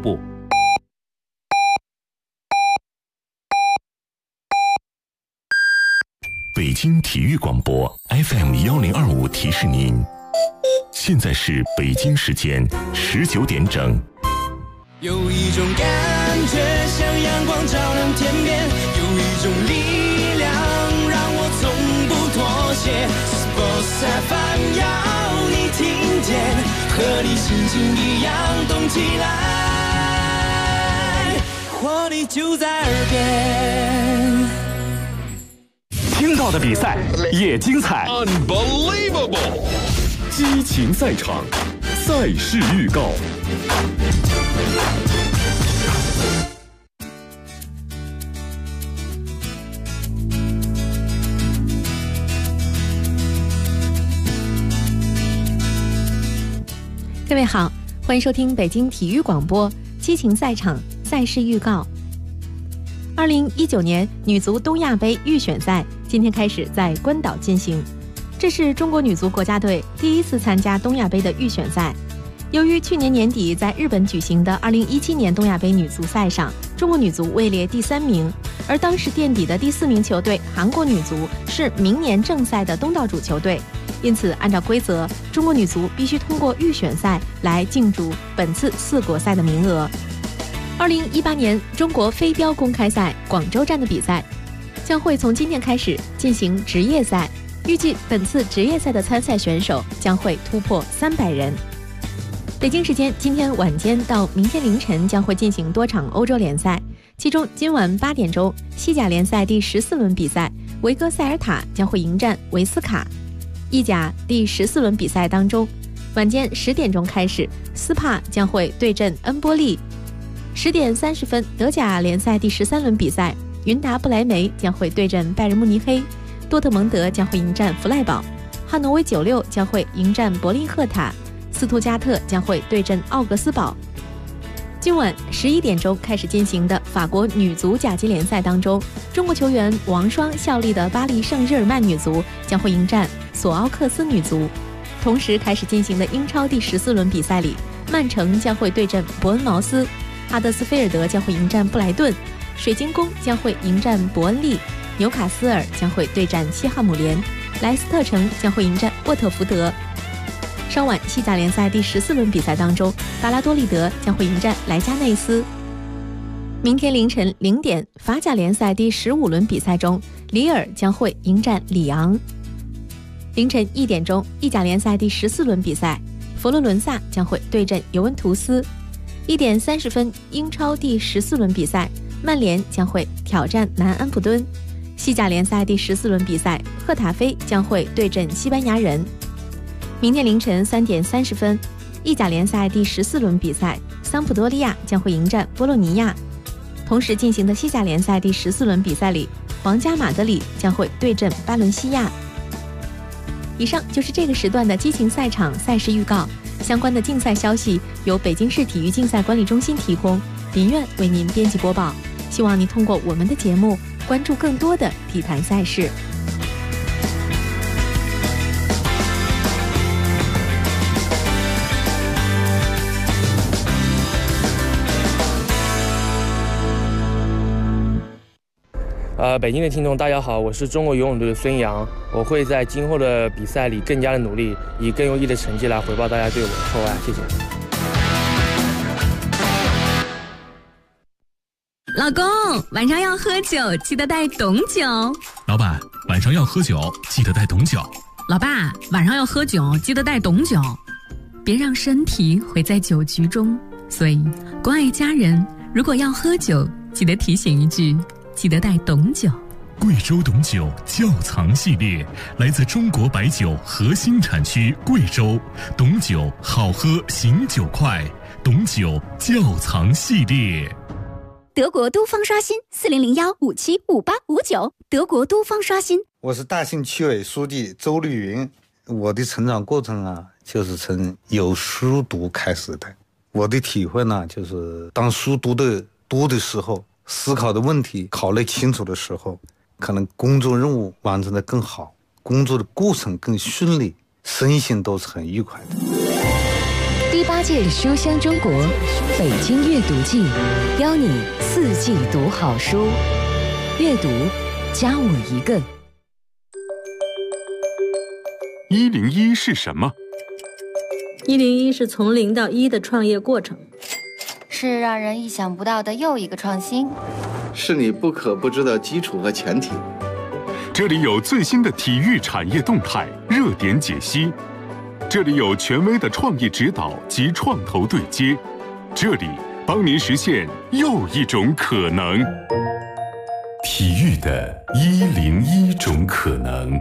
部。 北京体育广播 FM1025提示您，现在是北京时间19点整。 有一种感觉像阳光照亮天边，有一种力量让我从不妥协。Sports FM 要你听见，和你心情一样动起来，活力就在耳边。 听到的比赛也精彩 Unbelievable 激情赛场，赛事预告。 各位好，欢迎收听北京体育广播激情赛场赛事预告。2019年女足东亚杯预选赛今天开始在关岛进行，这是中国女足国家队第一次参加东亚杯的预选赛。由于去年年底在日本举行的2017年东亚杯女足赛上，中国女足位列第3名，而当时垫底的第4名球队韩国女足是明年正赛的东道主球队，因此按照规则，中国女足必须通过预选赛来竞逐本次4国赛的名额。2018年中国飞镖公开赛广州站的比赛将会从今天开始进行职业赛，预计本次职业赛的参赛选手将会突破300人。北京时间今天晚间到明天凌晨将会进行多场欧洲联赛，其中今晚8点钟西甲联赛第14轮比赛，维戈塞尔塔将会迎战维斯卡。意甲第14轮比赛当中，晚间10点钟开始，斯帕将会对阵恩波利。10点30分，德甲联赛第13轮比赛，云达不莱梅将会对阵拜仁慕尼黑，多特蒙德将会迎战弗赖堡，汉诺威96将会迎战柏林赫塔，斯图加特将会对阵奥格斯堡。今晚11点钟开始进行的法国女足甲级联赛当中，中国球员王霜效力的巴黎圣日耳曼女足将会迎战索奥克斯女足。同时开始进行的英超第14轮比赛里，曼城将会对阵伯恩茅斯，哈德斯菲尔德将会迎战布莱顿，水晶宫将会迎战伯恩利，纽卡斯尔将会对战西汉姆联，莱斯特城将会迎战沃特福德。稍晚西甲联赛第14轮比赛当中，巴拉多利德将会迎战莱加内斯。明天凌晨0点，法甲联赛第15轮比赛中，里尔将会迎战里昂。凌晨1点钟，意甲联赛第14轮比赛，佛罗伦萨将会对阵尤文图斯。1点30分，英超第14轮比赛，曼联将会挑战南安普敦。西甲联赛第14轮比赛，赫塔菲将会对阵西班牙人。明天凌晨3点30分，意甲联赛第14轮比赛，桑普多利亚将会迎战波洛尼亚。同时进行的西甲联赛第14轮比赛里，皇家马德里将会对阵巴伦西亚。以上就是这个时段的激情赛场赛事预告，相关的竞赛消息由北京市体育竞赛管理中心提供，林苑为您编辑播报。希望您通过我们的节目关注更多的体坛赛事。 北京的听众大家好，我是中国游泳队的孙杨，我会在今后的比赛里更加的努力，以更优异的成绩来回报大家对我的厚爱，谢谢。 老公，晚上要喝酒，记得带董酒。 老板，晚上要喝酒，记得带董酒。 老爸，晚上要喝酒，记得带董酒。别让身体毁在酒局中，所以关爱家人，如果要喝酒，记得提醒一句，记得带董酒。 贵州董酒窖藏系列，来自中国白酒核心产区贵州，董酒好喝醒酒快，董酒窖藏系列。 德国都方刷新4001575859，德国都方刷新。 我是大兴区委书记周绿云。我的成长过程啊，就是从有书读开始的。我的体会呢，就是当书读的时候，思考的问题考虑清楚的时候，可能工作任务完成的更好，工作的过程更顺利，身心都是很愉快的。 第第8届书香中国北京阅读季，邀你4季读好书，阅读加我一个。 101是什么 ？101是从0到1的创业过程， 是让人意想不到的又一个创新， 是你不可不知的基础和前提。 这里有最新的体育产业动态、热点解析，这里有权威的创业指导及创投对接，这里帮您实现又一种可能。 体育的101种可能。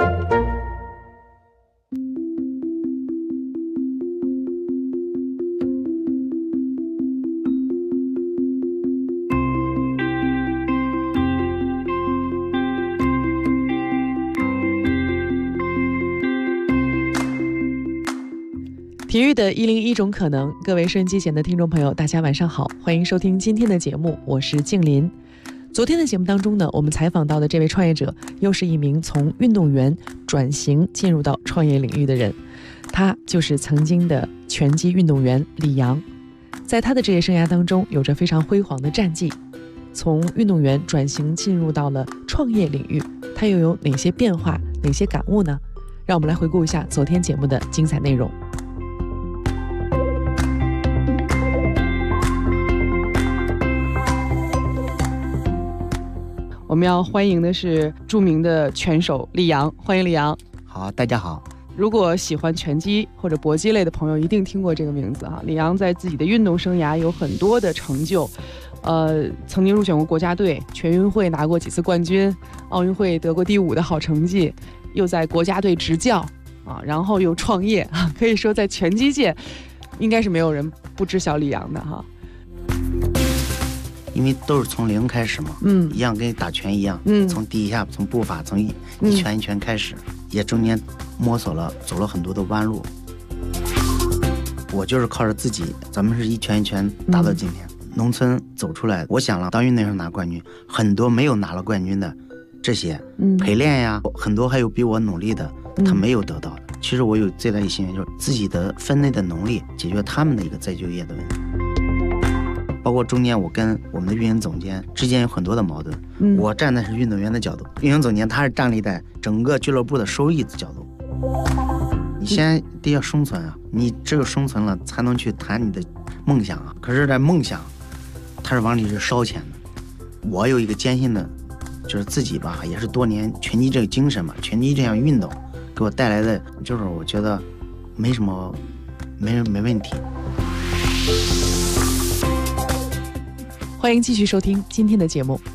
体育的101种可能，各位收音机前的听众朋友，大家晚上好，欢迎收听今天的节目，我是静林。昨天的节目当中呢，我们采访到的这位创业者，又是一名从运动员转型进入到创业领域的人，他就是曾经的拳击运动员李阳。在他的职业生涯当中，有着非常辉煌的战绩。从运动员转型进入到了创业领域，他又有哪些变化、哪些感悟呢？让我们来回顾一下昨天节目的精彩内容。我们要欢迎的是著名的拳手李阳，欢迎李阳。 好，大家好。 如果喜欢拳击或者搏击类的朋友，一定听过这个名字哈。李阳在自己的运动生涯有很多的成就，曾经入选过国家队，全运会拿过几次冠军，奥运会得过第5的好成绩，又在国家队执教啊，然后又创业啊，可以说在拳击界，应该是没有人不知晓李阳的哈。 因为都是从0开始嘛，一样跟打拳一样，从第一下，从步伐，从一拳一拳开始，也中间摸索了，走了很多的弯路。我就是靠着自己，咱们是一拳一拳打到今天，农村走出来。我想了，当运动员拿冠军，很多没有拿了冠军的，这些陪练呀，很多还有比我努力的，他没有得到的。其实我有最大的心愿，就是自己的分内的能力，解决他们的一个再就业的问题。包括中间我跟我们的运营总监之间有很多的矛盾，我站的是运动员的角度，运营总监他是站立在整个俱乐部的收益的角度。你先得要生存啊，你只有生存了才能去谈你的梦想啊。可是这梦想它是往里是烧钱的。我有一个坚信的就是自己吧，也是多年拳击这个精神吧，拳击这项运动给我带来的，就是我觉得没问题。 欢迎继续收听今天的节目。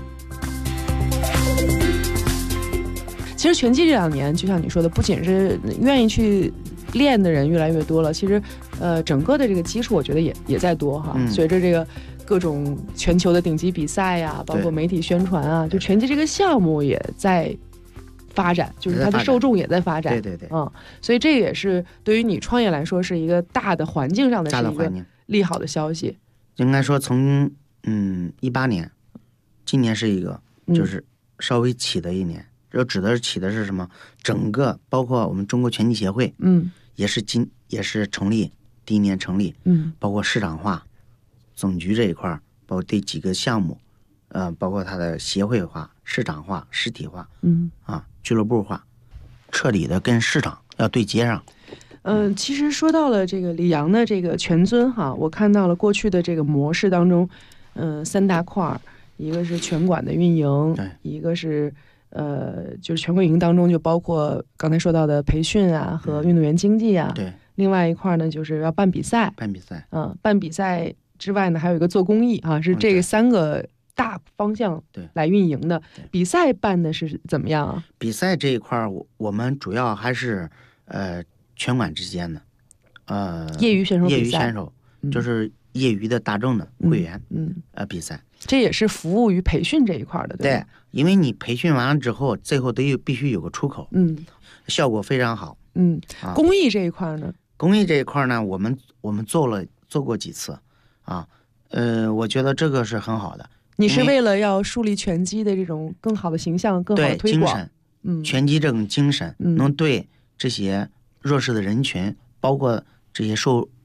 其实拳击这2年，就像你说的，不仅是愿意去练的人越来越多了，其实整个的这个基础我觉得也在多哈。随着这个各种全球的顶级比赛呀，包括媒体宣传啊，就拳击这个项目也在发展，就是它的受众也在发展。 对， 所以这也是对于你创业来说是一个大的环境上的是一个利好的消息。 应该说从18年，今年是一个就是稍微起的一年，这指的是起的是什么？整个包括我们中国拳击协会，也是成立第1年成立，包括市场化、总局这一块，包括这几个项目，包括它的协会化、市场化、实体化，俱乐部化，彻底的跟市场要对接上。 其实说到了这个李阳的这个拳尊哈，我看到了过去的这个模式当中，3大块，一个是拳馆的运营，一个是就是拳馆运营当中就包括刚才说到的培训啊和运动员经济啊， 对， 另外一块呢就是要办比赛，办比赛之外呢还有一个做公益啊，是这个3个大方向来运营的。比赛办的是怎么样啊？ 比赛这一块我们主要还是拳馆之间的业余选手就是业余的大众的会员比赛， 这也是服务于培训这一块的，对吧？ 对，因为你培训完了之后，最后必须有个出口，效果非常好。 公益这一块呢？ 公益这一块呢，我们做过几次啊，我觉得这个是很好的。 你是为了要树立拳击的这种更好的形象，更好的推广， 拳击这种精神能对这些弱势的人群，包括这些受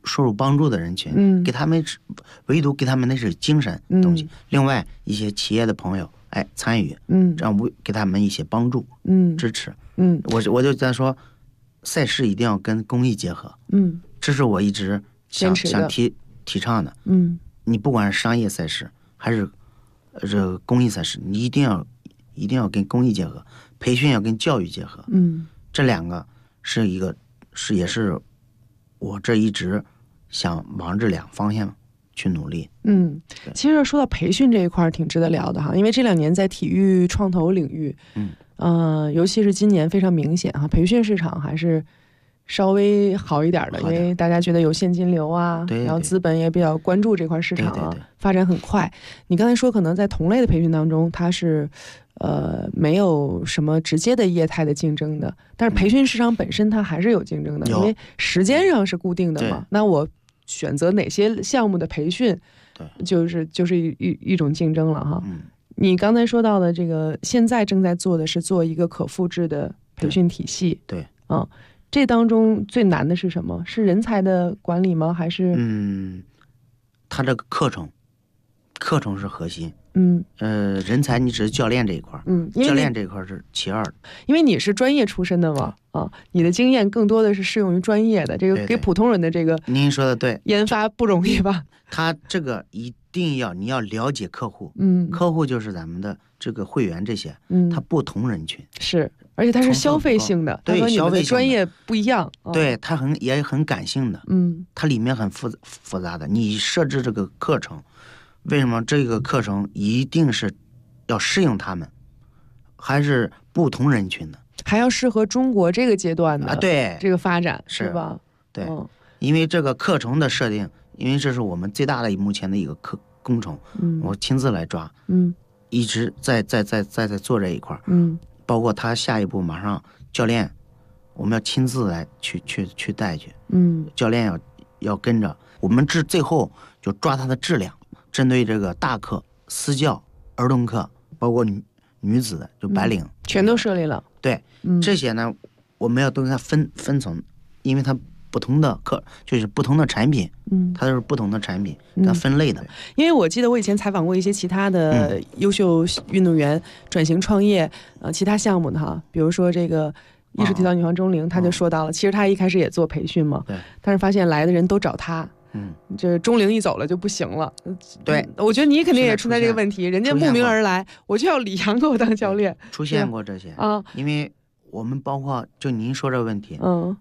收入帮助的人群，给他们唯独给他们那是精神东西。另外一些企业的朋友，参与，这样给他们一些帮助，支持。我就在说，赛事一定要跟公益结合，这是我一直想提倡的。你不管是商业赛事还是这个公益赛事，你一定要跟公益结合，培训要跟教育结合。这两个也是我这一直想往这两方向去努力。 其实说到培训这一块挺值得聊的哈，因为这2年在体育创投领域，尤其是今年非常明显哈，培训市场还是稍微好一点的，因为大家觉得有现金流啊，然后资本也比较关注这块市场啊，发展很快。你刚才说可能在同类的培训当中，它是没有什么直接的业态的竞争的，但是培训市场本身它还是有竞争的，因为时间上是固定的嘛。那我选择哪些项目的培训，就是一种竞争了哈。你刚才说到的这个，现在正在做的是做一个可复制的培训体系。对，这当中最难的是什么？是人才的管理吗？还是他这个课程是核心。人才你只是教练这一块，教练这一块是其二的。 因为你是专业出身的嘛，你的经验更多的是适用于专业的，这个给普通人的这个， 您说的对， 研发不容易吧？ 他这个一定你要了解客户，客户就是咱们的这个会员这些，他不同人群是，而且他是消费性的， 对，消费专业不一样， 对，他也很感性的，它里面很复杂的。你设置这个课程，为什么这个课程一定是要适应他们，还是不同人群的， 还要适合中国这个阶段的对这个发展，是吧？ 对，因为这个课程的设定，因为这是我们最大的目前的一个工程，我亲自来抓，一直在做这一块，包括他下一步马上教练，我们要亲自来去带去，教练要跟着我们，最后就抓他的质量，针对这个大课、私教、儿童课，包括女子的就白领， 全都设立了。 对，这些呢，我们要都给它分层，因为它不同的课就是不同的产品，它都是不同的产品，它分类的。 因为我记得我以前采访过一些其他的优秀运动员转型创业，其他项目的哈，比如说这个艺术体操女皇钟灵，他就说到了，其实他一开始也做培训嘛，对，但是发现来的人都找他。这钟灵一走了就不行了。 对， 我觉得你肯定也存在这个问题，人家慕名而来，我就要李阳给我当教练。 出现过这些啊，因为我们包括就您说这个问题，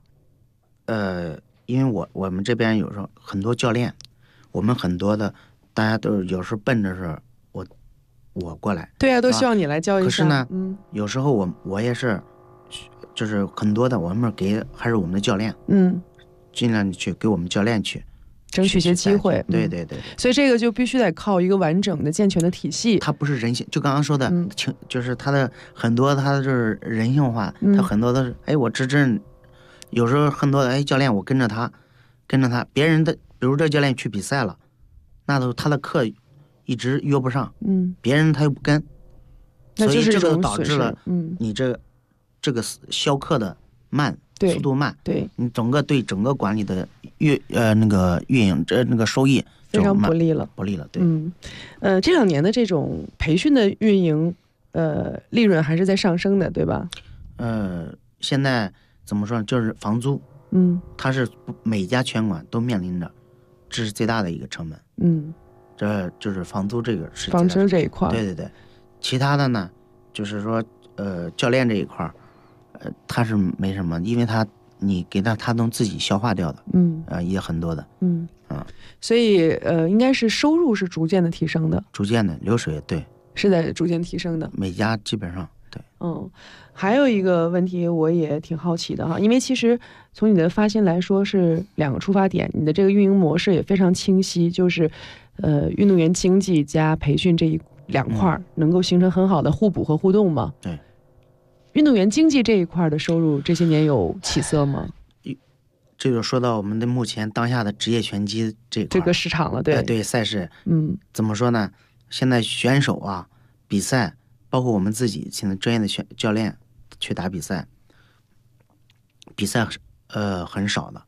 因为我们这边有时候很多教练，我们很多的大家都有时候奔着是我过来， 对啊，都希望你来教一下。 可是呢，有时候我也是，就是很多的我们还是我们的教练，尽量去给我们教练去争取一些机会。 对对对， 所以这个就必须得靠一个完整的健全的体系。 它不是人性，就刚刚说的，就是它的很多它的就是人性化，它很多都是我真有时候很多教练我跟着他，别人的比如这教练去比赛了，那都他的课一直约不上，别人他又不跟， 所以这个导致了你这个销课的慢，速度慢， 对你对整个管理的那个运营那个收益非常不利了， 对， 这2年的这种培训的运营，利润还是在上升的，对吧？ 现在怎么说呢？就是房租，它是每家拳馆都面临着，这是最大的一个成本，这就是房租这个是房租这一块， 对对对，其他的呢，就是说教练这一块，他是没什么，因为你给他能自己消化掉的，也很多的， 所以应该是收入是逐渐的提升的， 逐渐的流水，对， 是在逐渐提升的， 每家基本上对， 还有一个问题我也挺好奇的哈，因为其实从你的发现来说是2个出发点，你的这个运营模式也非常清晰，就是运动员经济加培训这2块能够形成很好的互补和互动嘛？ 对。 运动员经济这一块的收入这些年有起色吗？ 这就说到我们的目前当下的职业拳击这个市场了，对对赛事，怎么说呢？现在选手啊，比赛，包括我们自己现在专业的教练去打比赛很少的，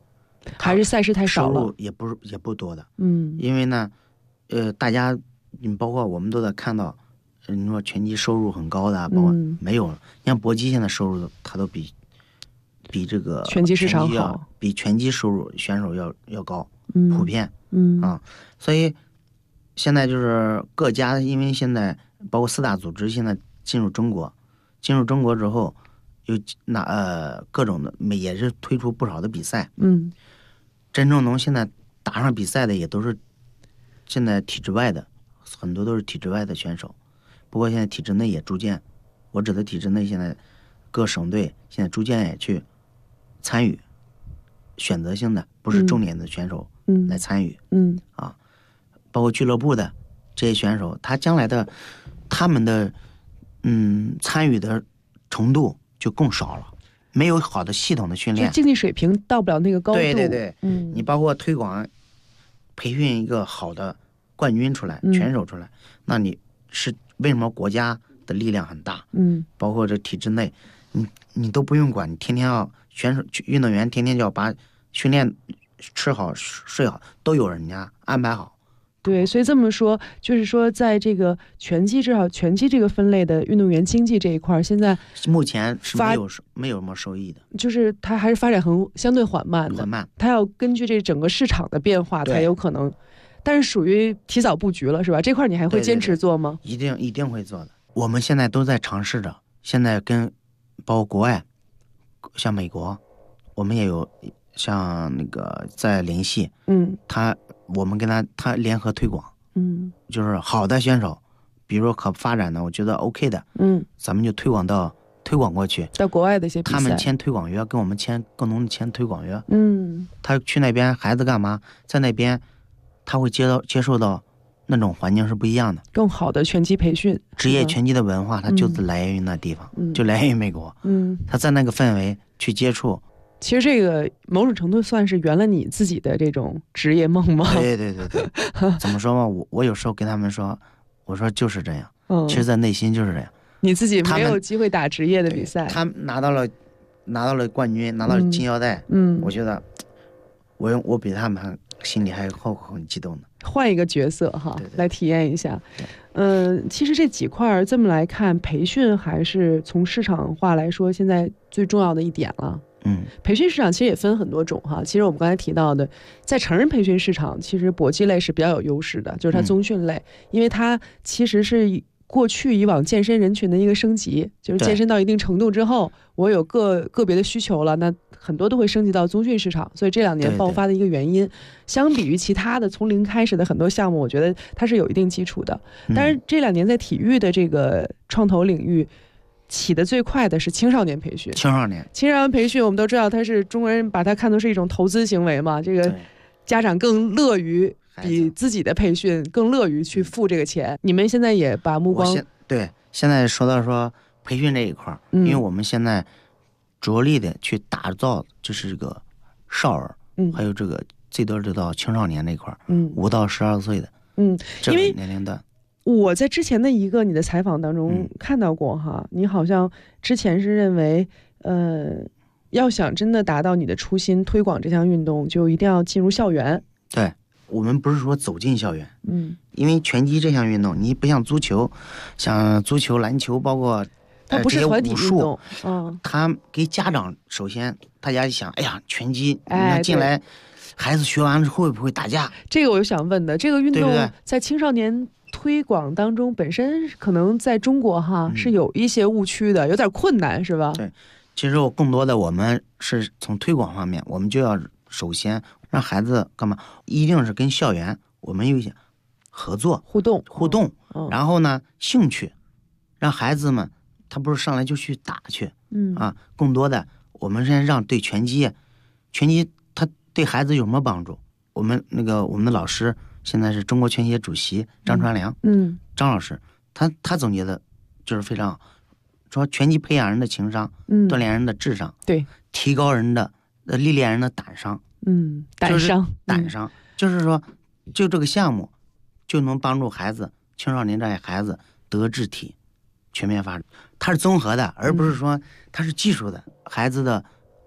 还是赛事太少了， 收入也不多的。因为呢，大家你包括我们都在看到，你说拳击收入很高的，包括没有，你像搏击现在收入它都比这个拳击市场好， 比拳击收入选手要高，普遍，所以现在就是各家，因为现在包括4大组织现在进入中国之后，有各种的也是推出不少的比赛，真正能现在打上比赛的也都是现在体制外的，很多都是体制外的选手。不过现在体制内也逐渐，我指的体制内现在各省队现在逐渐也去参与，选择性的不是重点的选手来参与，包括俱乐部的这些选手，他们的参与的程度就更少了，没有好的系统的训练， 就竞技水平到不了那个高度。 对，你包括推广培训一个好的冠军出来，选手出来，那你是为什么国家的力量很大？包括这体制内，你都不用管，你天天要运动员天天就要把训练吃好睡好都有人家安排好。 对，所以这么说，就是说，在这个拳击，至少拳击这个分类的运动员经济这一块，现在目前是没有什么收益的， 就是它还是发展相对缓慢的，它要根据这整个市场的变化才有可能，但是属于提早布局了，是吧？这块你还会坚持做吗？ 一定会做的。我们现在都在尝试着，现在包括国外，像美国，我们也有像那个在联系，我们跟他联合推广，就是好的选手，比如说可发展的，我觉得 OK 的，咱们就推广过去， 到国外的一些比赛， 他们签推广约，跟我们共同签推广约，他去那边孩子干嘛，在那边他会接受到那种环境是不一样的， 更好的拳击培训， 职业拳击的文化，它就是来源于那地方，就来源于美国，他在那个氛围去接触。 其实这个某种程度算是圆了你自己的这种职业梦吗？ 对，怎么说嘛？我有时候跟他们说，我说就是这样，其实在内心就是这样。 你自己没有机会打职业的比赛， 他拿到了冠军，拿到了金腰带，我觉得我比他们心里还很激动的。 换一个角色哈，来体验一下。其实这几块这么来看，培训还是从市场化来说，现在最重要的一点了。培训市场其实也分很多种哈。其实我们刚才提到的，在成人培训市场，其实搏击类是比较有优势的，就是它综训类，因为它其实是过去以往健身人群的一个升级，就是健身到一定程度之后，我有个别的需求了，那很多都会升级到综训市场，所以这2年爆发的一个原因。相比于其他的从零开始的很多项目，我觉得它是有一定基础的。但是这2年在体育的这个创投领域，起得最快的是青少年培训。青少年培训，我们都知道，它是中国人把它看作是一种投资行为嘛。这个家长更乐于比自己的培训更乐于去付这个钱。你们现在也把目光现在说到培训这一块，因为我们现在着力的去打造就是这个少儿，还有这个最多到青少年那一块，5到12岁的，这个年龄段。 我在之前的一个你的采访当中看到过哈，你好像之前是认为，要想真的达到你的初心，推广这项运动，就一定要进入校园。 对，我们不是说走进校园，因为拳击这项运动，你不像足球，像足球、篮球，包括它不是团体运动， 它给家长首先大家一想，哎呀，拳击你要进来。孩子学完了会不会打架？ 这个我就想问的，这个运动在青少年推广当中，本身可能在中国是有一些误区的，有点困难，是吧？ 对，其实更多的我们是从推广方面，我们就要首先让孩子干嘛？一定是跟校园我们有一些合作、互动，然后呢，兴趣，让孩子们他不是上来就去打去，更多的我们是让对拳击他对孩子有什么帮助？我们的老师现在是中国拳协主席张传良，张老师，他总结的就是非常好，说拳击培养人的情商，锻炼人的智商， 对， 提高人的历练人的胆商，胆商，就是说，就这个项目就能帮助孩子青少年这些孩子德智体全面发展，它是综合的，而不是说它是技术的，孩子的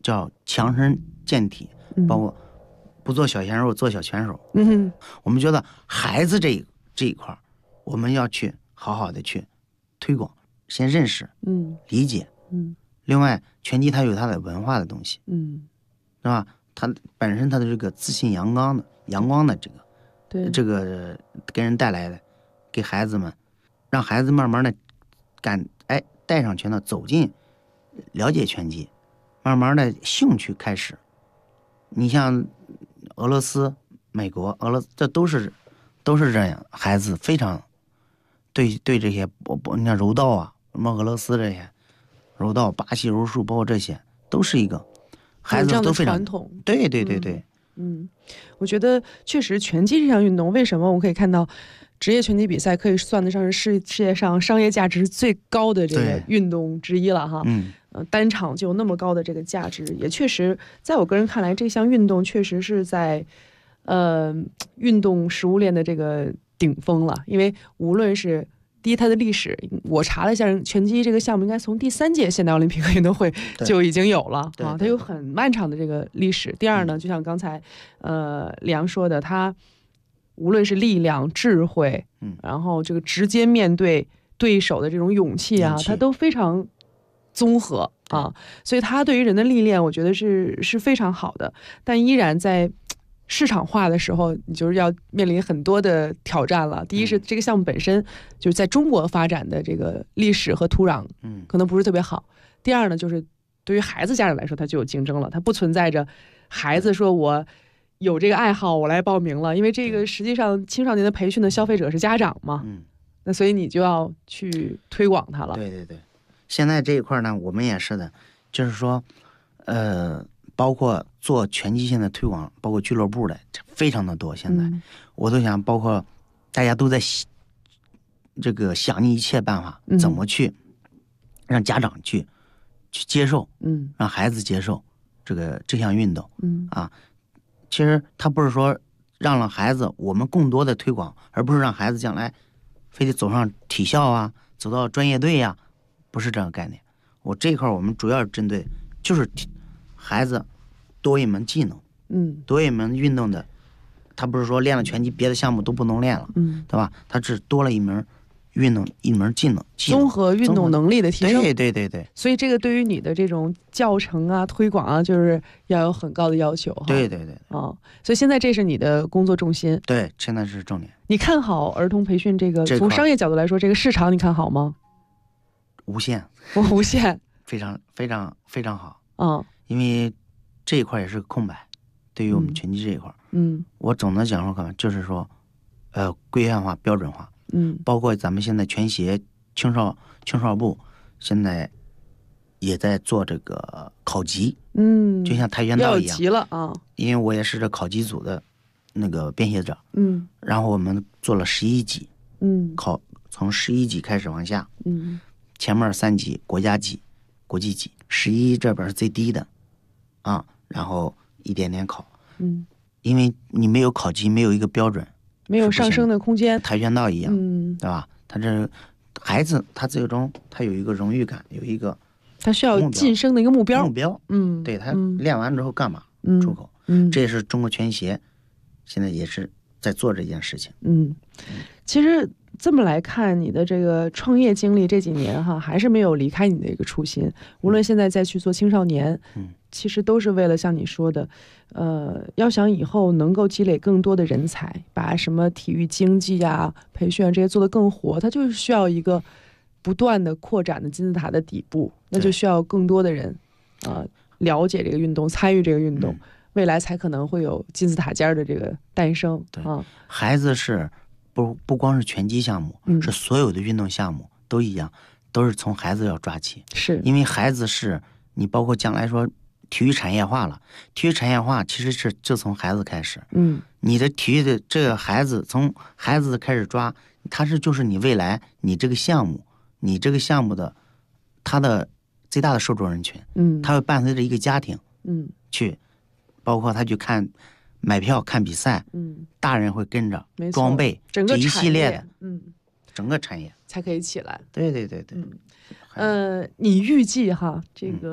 叫强身健体，包括不做小鲜肉做小拳手。我们觉得孩子这一块我们要去好好的去推广，先认识，理解，另外拳击它有它的文化的东西，是吧？它本身它的这个自信阳光的这个给人带来的，给孩子们，让孩子慢慢的带上拳套走进了解拳击，慢慢的兴趣开始。你像俄罗斯、美国、这都是这样，孩子非常对这些你看柔道啊，什么俄罗斯这些柔道、巴西柔术，包括这些都是一个孩子都非常传统。 对。 我觉得确实拳击这项运动，为什么我们可以看到职业拳击比赛可以算得上是世界上商业价值最高的这个运动之一了哈。单场就有那么高的这个价值，也确实在我个人看来，这项运动确实是在运动食物链的这个顶峰了。因为无论是第一，它的历史，我查了一下，拳击这个项目应该从第3届现代奥林匹克运动会就已经有了啊，它有很漫长的这个历史。第二呢，就像刚才李阳说的，它无论是力量、智慧，然后这个直接面对对手的这种勇气啊，它都非常综合啊，所以它对于人的历练，我觉得是非常好的。但依然在市场化的时候，你就是要面临很多的挑战了。第一是这个项目本身就是在中国发展的这个历史和土壤，可能不是特别好。第二呢，就是对于孩子家长来说，它就有竞争了，它不存在着孩子说我有这个爱好我来报名了，因为这个实际上青少年的培训的消费者是家长嘛，那所以你就要去推广它了。 对，现在这一块呢，我们也是的，就是说，包括做拳击现在推广，包括俱乐部的非常的多。现在我都想，包括大家都在这个想尽一切办法，怎么去让家长去接受，让孩子接受这项运动，其实他不是说让了孩子我们更多的推广，而不是让孩子将来非得走上体校啊，走到专业队呀，不是这个概念。我这一块我们主要针对就是孩子多一门技能，多一门运动的，他不是说练了拳击别的项目都不能练了，对吧？他只多了一门运动，一门技能， 综合运动能力的提升。 对。 所以这个对于你的这种教程啊、推广啊，就是要有很高的要求哈。 对。 所以现在这是你的工作重心。 对，现在是重点。 你看好儿童培训这个从商业角度来说，这个市场你看好吗？ 无限，非常非常非常好。因为这一块也是个空白，对于我们拳击这一块，我总的讲说就是说，规范化、标准化，包括咱们现在拳协青少部现在也在做这个考级，就像跆拳道一样， 要级了啊。 因为我也是这考级组的那个编写者，然后我们做了11级，考从11级开始往下，前面3级国家级、国际级，11这边是最低的，然后一点点考，因为你没有考级，没有一个标准， 没有上升的空间， 跆拳道一样，对吧？他这孩子他最终他有一个荣誉感，有一个他需要晋升的一个目标， 对他练完之后干嘛出口，这也是中国拳协现在也是在做这件事情。 其实这么来看，你的这个创业经历这几年哈，还是没有离开你的一个初心。无论现在再去做青少年，其实都是为了像你说的，要想以后能够积累更多的人才，把什么体育经济啊、培训啊这些做得更活，它就是需要一个不断的扩展的金字塔的底部，那就需要更多的人了解这个运动，参与这个运动，未来才可能会有金字塔尖的这个诞生。 孩子是不光是拳击项目，是所有的运动项目都一样，都是从孩子要抓起。 是因为孩子是你包括将来说体育产业化了，体育产业化其实是就从孩子开始。你的体育的这个孩子从孩子开始抓，他就是你未来你这个项目的他的最大的受众人群。他会伴随着一个家庭，去包括他去看买票看比赛，大人会跟着装备这一系列的，整个产业才可以起来。 对。 你预计哈，这个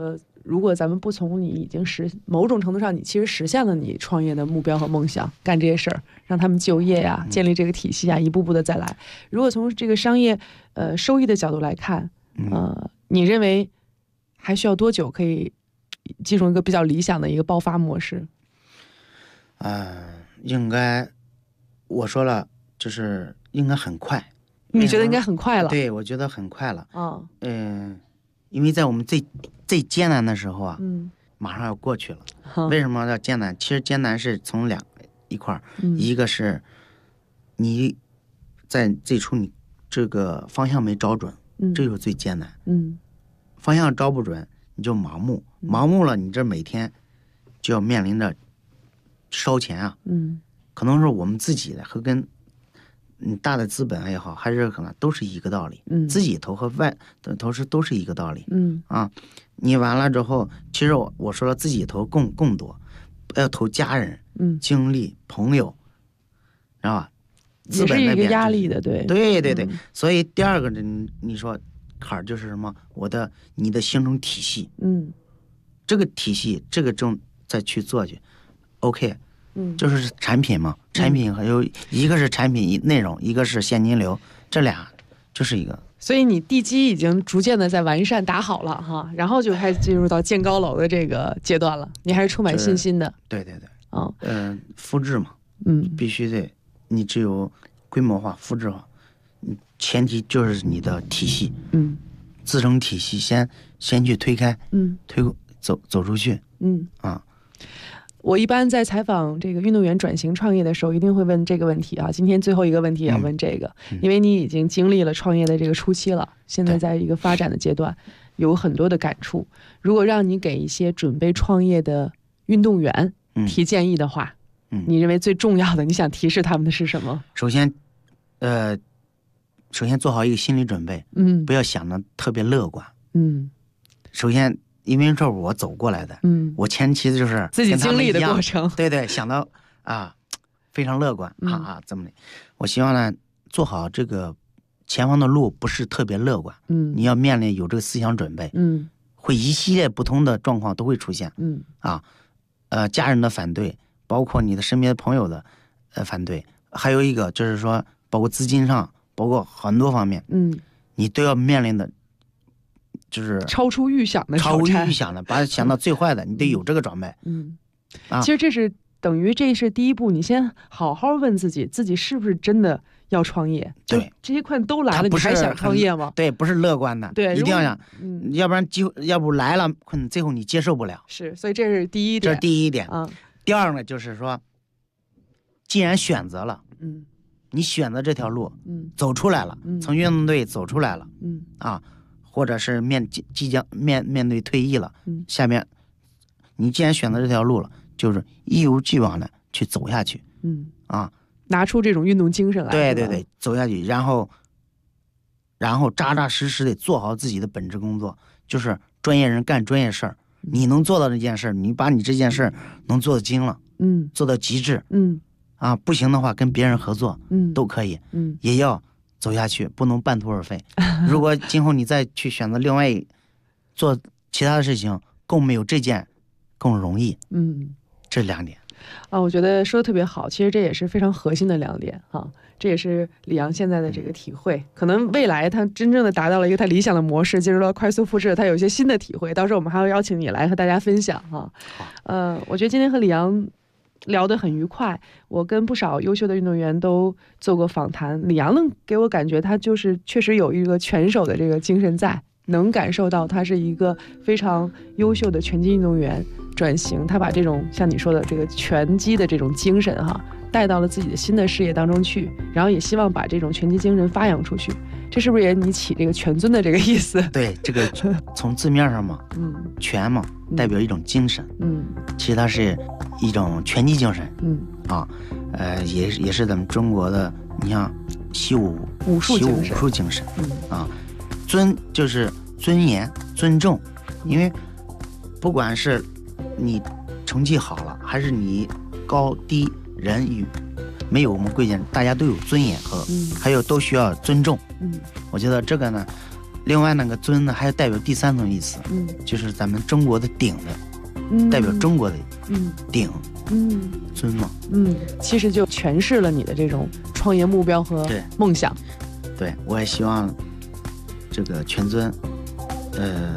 如果咱们不从你已经某种程度上你其实实现了你创业的目标和梦想，干这些事儿，让他们就业呀，建立这个体系啊，一步步的再来。如果从这个商业收益的角度来看，你认为还需要多久可以进入一个比较理想的一个爆发模式？ 应该我说了，就是应该很快。 你觉得应该很快了？ 对，我觉得很快了。因为在我们最艰难的时候啊，马上要过去了。为什么要艰难？其实艰难是从一块，一个是你在最初你这个方向没找准，这就是最艰难。方向找不准，你就盲目，盲目了，你这每天就要面临着烧钱啊。可能是我们自己的和跟大的资本也好，还是可能都是一个道理。自己投和外的投资都是一个道理。你完了之后，其实我说了，自己投更多，要投家人、精力、朋友，知道吧？ 也是一个压力的，对。 所以第二个你说坎儿就是什么？你的形成体系，这个体系这个正再去做去 ，OK。就是产品嘛，产品还有一个是产品内容，一个是现金流，这俩就是一个。 所以你地基已经逐渐的在完善打好了哈，然后就开始进入到建高楼的这个阶段了。你还是充满信心的。 对，复制嘛，必须得，你只有规模化、复制化，前提就是你的体系，自成体系先去推开，走出去，我一般在采访这个运动员转型创业的时候，一定会问这个问题啊。今天最后一个问题也要问这个，因为你已经经历了创业的这个初期了，现在在一个发展的阶段，有很多的感触。如果让你给一些准备创业的运动员提建议的话，你认为最重要的，你想提示他们的是什么？ 首先做好一个心理准备，不要想的特别乐观，首先。因为这我走过来的，我前期就是自己经历的过程， 对，想到非常乐观这么的。我希望呢，做好这个前方的路不是特别乐观，你要面临有这个思想准备，会一系列不同的状况都会出现，家人的反对，包括你的身边朋友的反对，还有一个就是说，包括资金上，包括很多方面，你都要面临的。就是超出预想的， 把它想到最坏的，你得有这个准备。 其实这是等于这是第一步，你先好好问自己是不是真的要创业？ 对， 这些困都来了，你还想创业吗？ 对，不是乐观的， 对， 一定要想，要不然要不来了困，最后你接受不了。 是，所以这是第一点。 这是第一点啊。第二呢，就是说，既然选择了，你选择这条路，走出来了，从运动队走出来了，或者是即将面对退役了，下面你既然选择这条路了，就是一如既往的去走下去， 拿出这种运动精神来， 对，走下去，然后扎扎实实的做好自己的本职工作，就是专业人干专业事儿，你能做到这件事儿，你把你这件事儿能做得精了，做到极致，不行的话跟别人合作，都可以，也要。走下去不能半途而废。如果今后你再去选择另外做其他的事情，更没有这件更容易。这2点我觉得说的特别好。其实这也是非常核心的2点这也是李阳现在的这个体会。可能未来他真正的达到了一个他理想的模式，进入了快速复制，他有一些新的体会。到时候我们还要邀请你来和大家分享我觉得今天和李阳聊得很愉快，我跟不少优秀的运动员都做过访谈。李阳能给我感觉他就是确实有一个拳手的这个精神在，能感受到他是一个非常优秀的拳击运动员转型，他把这种像你说的这个拳击的这种精神带到了自己的新的事业当中去，然后也希望把这种拳击精神发扬出去。这是不是也你起这个拳尊的这个意思？ 对，这个从字面上嘛，拳嘛代表一种精神，其实它是一种拳击精神，也是咱们中国的，你像习武术精神，尊就是尊严、尊重，因为不管是你成绩好了，还是你高低人与没有我们贵贱，大家都有尊严和还有都需要尊重。我觉得这个呢， 另外那个尊呢，还有代表第三种意思，就是咱们中国的鼎的，代表中国的鼎，尊嘛， 其实就诠释了你的这种创业目标和梦想。 对，我也希望这个全尊，